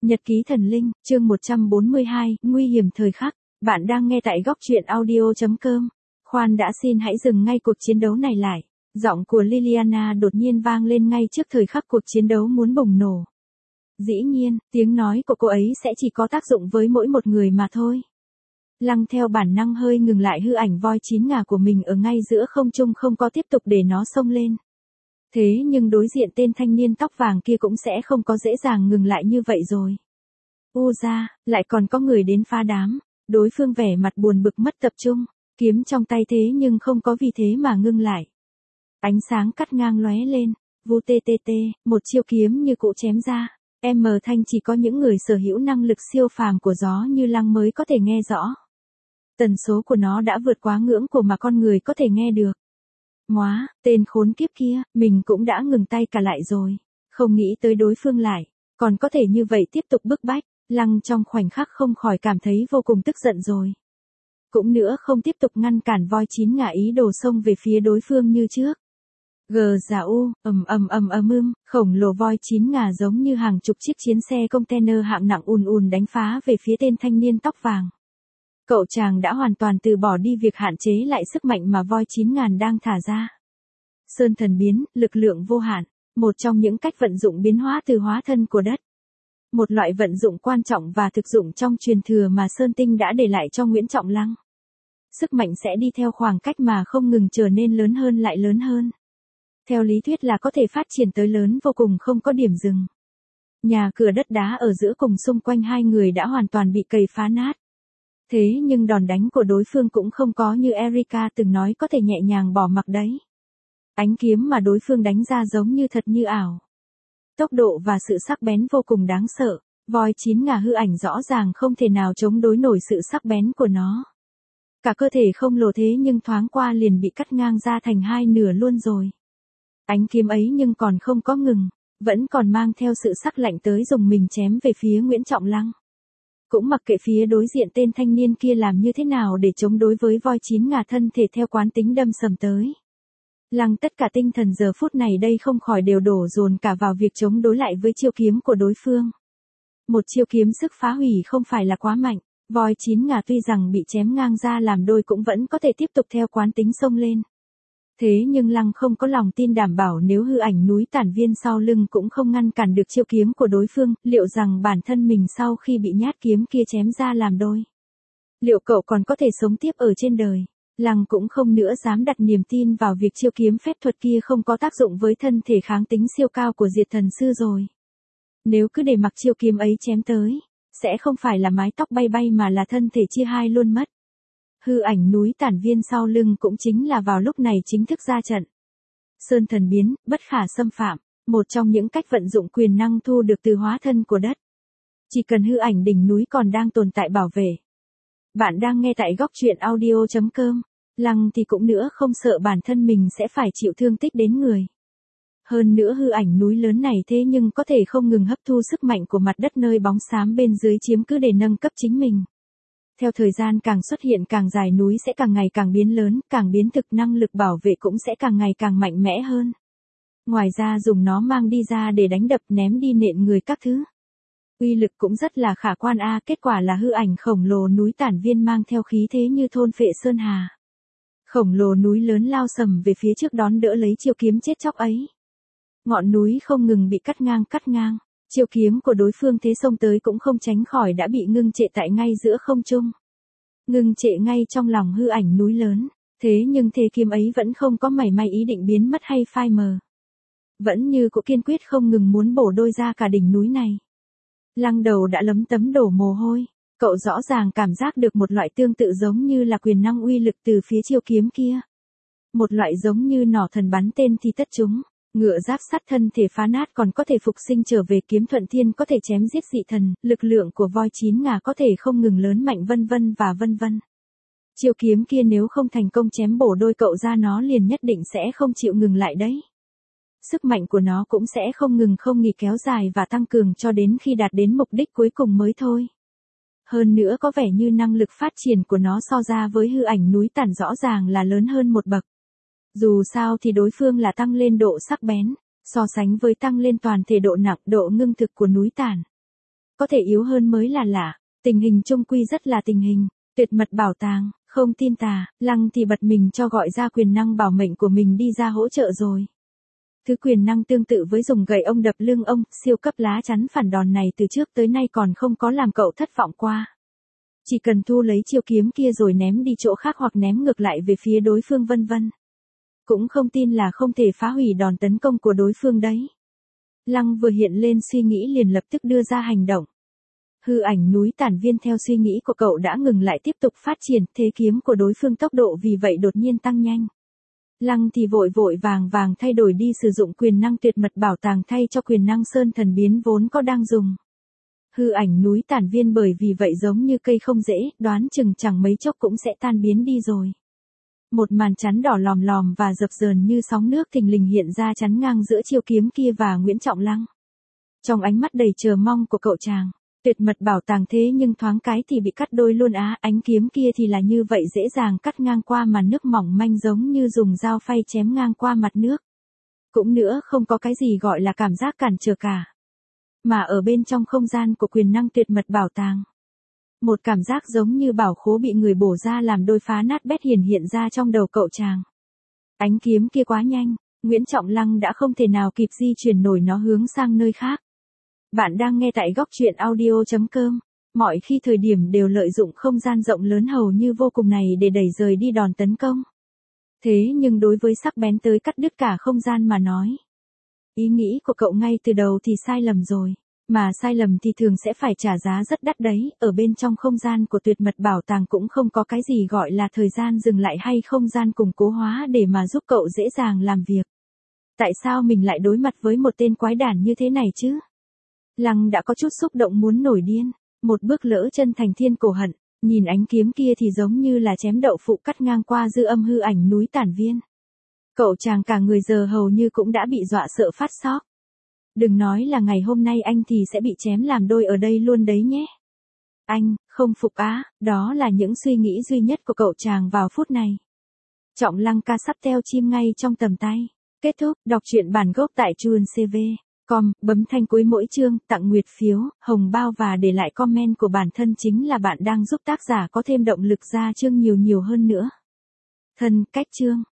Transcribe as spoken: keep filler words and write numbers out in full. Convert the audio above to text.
Nhật ký thần linh, chương một trăm bốn mươi hai, nguy hiểm thời khắc. Bạn đang nghe tại góc truyện audio chấm com. Khoan đã, xin hãy dừng ngay cuộc chiến đấu này lại. Giọng của Liliana đột nhiên vang lên ngay trước thời khắc cuộc chiến đấu muốn bùng nổ. Dĩ nhiên, tiếng nói của cô ấy sẽ chỉ có tác dụng với mỗi một người mà thôi. Lăng theo bản năng hơi ngừng lại hư ảnh voi chín ngà của mình ở ngay giữa không trung, không có tiếp tục để nó xông lên. Thế nhưng đối diện tên thanh niên tóc vàng kia cũng sẽ không có dễ dàng ngừng lại như vậy rồi. U ra, lại còn có người đến phá đám. Đối phương vẻ mặt buồn bực mất tập trung, kiếm trong tay thế nhưng không có vì thế mà ngưng lại. Ánh sáng cắt ngang lóe lên, vu tê tê tê, một chiêu kiếm như cũ chém ra. M thanh chỉ có những người sở hữu năng lực siêu phàm của gió như Lăng mới có thể nghe rõ. Tần số của nó đã vượt quá ngưỡng của mà con người có thể nghe được. Móa, tên khốn kiếp kia, mình cũng đã ngừng tay cả lại rồi. Không nghĩ tới đối phương lại, còn có thể như vậy tiếp tục bức bách. Lăng trong khoảnh khắc không khỏi cảm thấy vô cùng tức giận rồi. Cũng nữa không tiếp tục ngăn cản voi chín ngà ý đồ xông về phía đối phương như trước. Gờ giả u, ầm ầm ầm ầm ưm, khổng lồ voi chín ngà giống như hàng chục chiếc chiến xe container hạng nặng ùn ùn đánh phá về phía tên thanh niên tóc vàng. Cậu chàng đã hoàn toàn từ bỏ đi việc hạn chế lại sức mạnh mà voi chín ngàn đang thả ra. Sơn thần biến, lực lượng vô hạn, một trong những cách vận dụng biến hóa từ hóa thân của đất. Một loại vận dụng quan trọng và thực dụng trong truyền thừa mà Sơn Tinh đã để lại cho Nguyễn Trọng Lăng. Sức mạnh sẽ đi theo khoảng cách mà không ngừng trở nên lớn hơn lại lớn hơn. Theo lý thuyết là có thể phát triển tới lớn vô cùng không có điểm dừng. Nhà cửa đất đá ở giữa cùng xung quanh hai người đã hoàn toàn bị cày phá nát. Thế nhưng đòn đánh của đối phương cũng không có như Erika từng nói có thể nhẹ nhàng bỏ mặc đấy. Ánh kiếm mà đối phương đánh ra giống như thật như ảo. Tốc độ và sự sắc bén vô cùng đáng sợ, voi chín ngà hư ảnh rõ ràng không thể nào chống đối nổi sự sắc bén của nó. Cả cơ thể không lồ thế nhưng thoáng qua liền bị cắt ngang ra thành hai nửa luôn rồi. Ánh kiếm ấy nhưng còn không có ngừng, vẫn còn mang theo sự sắc lạnh tới dùng mình chém về phía Nguyễn Trọng Lăng. Cũng mặc kệ phía đối diện tên thanh niên kia làm như thế nào để chống đối với voi chín ngà thân thể theo quán tính đâm sầm tới. Lăng tất cả tinh thần giờ phút này đây không khỏi đều đổ dồn cả vào việc chống đối lại với chiêu kiếm của đối phương. Một chiêu kiếm sức phá hủy không phải là quá mạnh, voi chín ngà tuy rằng bị chém ngang ra làm đôi cũng vẫn có thể tiếp tục theo quán tính xông lên. Thế nhưng Lăng không có lòng tin đảm bảo nếu hư ảnh núi tản viên sau lưng cũng không ngăn cản được chiêu kiếm của đối phương, liệu rằng bản thân mình sau khi bị nhát kiếm kia chém ra làm đôi, liệu cậu còn có thể sống tiếp ở trên đời? Lăng cũng không nữa dám đặt niềm tin vào việc chiêu kiếm phép thuật kia không có tác dụng với thân thể kháng tính siêu cao của Diệt Thần Sư rồi. Nếu cứ để mặc chiêu kiếm ấy chém tới, sẽ không phải là mái tóc bay bay mà là thân thể chia hai luôn mất. Hư ảnh núi tản viên sau lưng cũng chính là vào lúc này chính thức ra trận. Sơn thần biến, bất khả xâm phạm, một trong những cách vận dụng quyền năng thu được từ hóa thân của đất. Chỉ cần hư ảnh đỉnh núi còn đang tồn tại bảo vệ. Bạn đang nghe tại góc truyện audio chấm com. Lăng thì cũng nữa không sợ bản thân mình sẽ phải chịu thương tích đến người. Hơn nữa hư ảnh núi lớn này thế nhưng có thể không ngừng hấp thu sức mạnh của mặt đất nơi bóng xám bên dưới chiếm cứ để nâng cấp chính mình. Theo thời gian càng xuất hiện càng dài núi sẽ càng ngày càng biến lớn, càng biến thực năng lực bảo vệ cũng sẽ càng ngày càng mạnh mẽ hơn. Ngoài ra dùng nó mang đi ra để đánh đập ném đi nện người các thứ. Uy lực cũng rất là khả quan a, kết quả là hư ảnh khổng lồ núi tản viên mang theo khí thế như thôn phệ sơn hà. Khổng lồ núi lớn lao sầm về phía trước đón đỡ lấy chiêu kiếm chết chóc ấy. Ngọn núi không ngừng bị cắt ngang cắt ngang, chiêu kiếm của đối phương thế xông tới cũng không tránh khỏi đã bị ngưng trệ tại ngay giữa không trung. Ngưng trệ ngay trong lòng hư ảnh núi lớn, thế nhưng thế kiếm ấy vẫn không có mảy may ý định biến mất hay phai mờ. Vẫn như cũ kiên quyết không ngừng muốn bổ đôi ra cả đỉnh núi này. Lăng đầu đã lấm tấm đổ mồ hôi, cậu rõ ràng cảm giác được một loại tương tự giống như là quyền năng uy lực từ phía chiêu kiếm kia. Một loại giống như nỏ thần bắn tên thì tất chúng, ngựa giáp sắt thân thể phá nát còn có thể phục sinh trở về, kiếm thuận thiên có thể chém giết dị thần, lực lượng của voi chín ngà có thể không ngừng lớn mạnh vân vân và vân vân. Chiêu kiếm kia nếu không thành công chém bổ đôi cậu ra nó liền nhất định sẽ không chịu ngừng lại đấy. Sức mạnh của nó cũng sẽ không ngừng không nghỉ kéo dài và tăng cường cho đến khi đạt đến mục đích cuối cùng mới thôi. Hơn nữa có vẻ như năng lực phát triển của nó so ra với hư ảnh núi tản rõ ràng là lớn hơn một bậc. Dù sao thì đối phương là tăng lên độ sắc bén, so sánh với tăng lên toàn thể độ nặng, độ ngưng thực của núi tản. Có thể yếu hơn mới là lạ, tình hình chung quy rất là tình hình, tuyệt mật bảo tàng, không tin tà, Lăng thì bật mình cho gọi ra quyền năng bảo mệnh của mình đi ra hỗ trợ rồi. Thứ quyền năng tương tự với dùng gậy ông đập lưng ông, siêu cấp lá chắn phản đòn này từ trước tới nay còn không có làm cậu thất vọng qua. Chỉ cần thu lấy chiêu kiếm kia rồi ném đi chỗ khác hoặc ném ngược lại về phía đối phương vân vân. Cũng không tin là không thể phá hủy đòn tấn công của đối phương đấy. Lăng vừa hiện lên suy nghĩ liền lập tức đưa ra hành động. Hư ảnh núi tản viên theo suy nghĩ của cậu đã ngừng lại tiếp tục phát triển, thế kiếm của đối phương tốc độ vì vậy đột nhiên tăng nhanh. Lăng thì vội vội vàng vàng thay đổi đi sử dụng quyền năng tuyệt mật bảo tàng thay cho quyền năng sơn thần biến vốn có đang dùng. Hư ảnh núi tản viên bởi vì vậy giống như cây không dễ, đoán chừng chẳng mấy chốc cũng sẽ tan biến đi rồi. Một màn chắn đỏ lòm lòm và dập dờn như sóng nước thình lình hiện ra chắn ngang giữa chiêu kiếm kia và Nguyễn Trọng Lăng. Trong ánh mắt đầy chờ mong của cậu chàng, tuyệt mật bảo tàng thế nhưng thoáng cái thì bị cắt đôi luôn á, ánh kiếm kia thì là như vậy dễ dàng cắt ngang qua màn nước mỏng manh giống như dùng dao phay chém ngang qua mặt nước. Cũng nữa không có cái gì gọi là cảm giác cản trở cả. Mà ở bên trong không gian của quyền năng tuyệt mật bảo tàng, một cảm giác giống như bảo khố bị người bổ ra làm đôi phá nát bét hiển hiện ra trong đầu cậu chàng. Ánh kiếm kia quá nhanh, Nguyễn Trọng Lăng đã không thể nào kịp di chuyển nổi nó hướng sang nơi khác. Bạn đang nghe tại góc truyện audio chấm com. Mọi khi thời điểm đều lợi dụng không gian rộng lớn hầu như vô cùng này để đẩy rời đi đòn tấn công. Thế nhưng đối với sắc bén tới cắt đứt cả không gian mà nói, ý nghĩ của cậu ngay từ đầu thì sai lầm rồi. Mà sai lầm thì thường sẽ phải trả giá rất đắt đấy, ở bên trong không gian của tuyệt mật bảo tàng cũng không có cái gì gọi là thời gian dừng lại hay không gian củng cố hóa để mà giúp cậu dễ dàng làm việc. Tại sao mình lại đối mặt với một tên quái đản như thế này chứ? Lăng đã có chút xúc động muốn nổi điên, một bước lỡ chân thành thiên cổ hận, nhìn ánh kiếm kia thì giống như là chém đậu phụ cắt ngang qua dư âm hư ảnh núi tản viên. Cậu chàng cả người giờ hầu như cũng đã bị dọa sợ phát sóc. Đừng nói là ngày hôm nay anh thì sẽ bị chém làm đôi ở đây luôn đấy nhé. Anh, không phục á, đó là những suy nghĩ duy nhất của cậu chàng vào phút này. Trọng Lăng ca sắp teo chim ngay trong tầm tay. Kết thúc, đọc truyện bản gốc tại chuan c v chấm com, bấm thanh cuối mỗi chương, tặng nguyệt phiếu, hồng bao và để lại comment của bản thân chính là bạn đang giúp tác giả có thêm động lực ra chương nhiều nhiều hơn nữa. Thân, cách chương.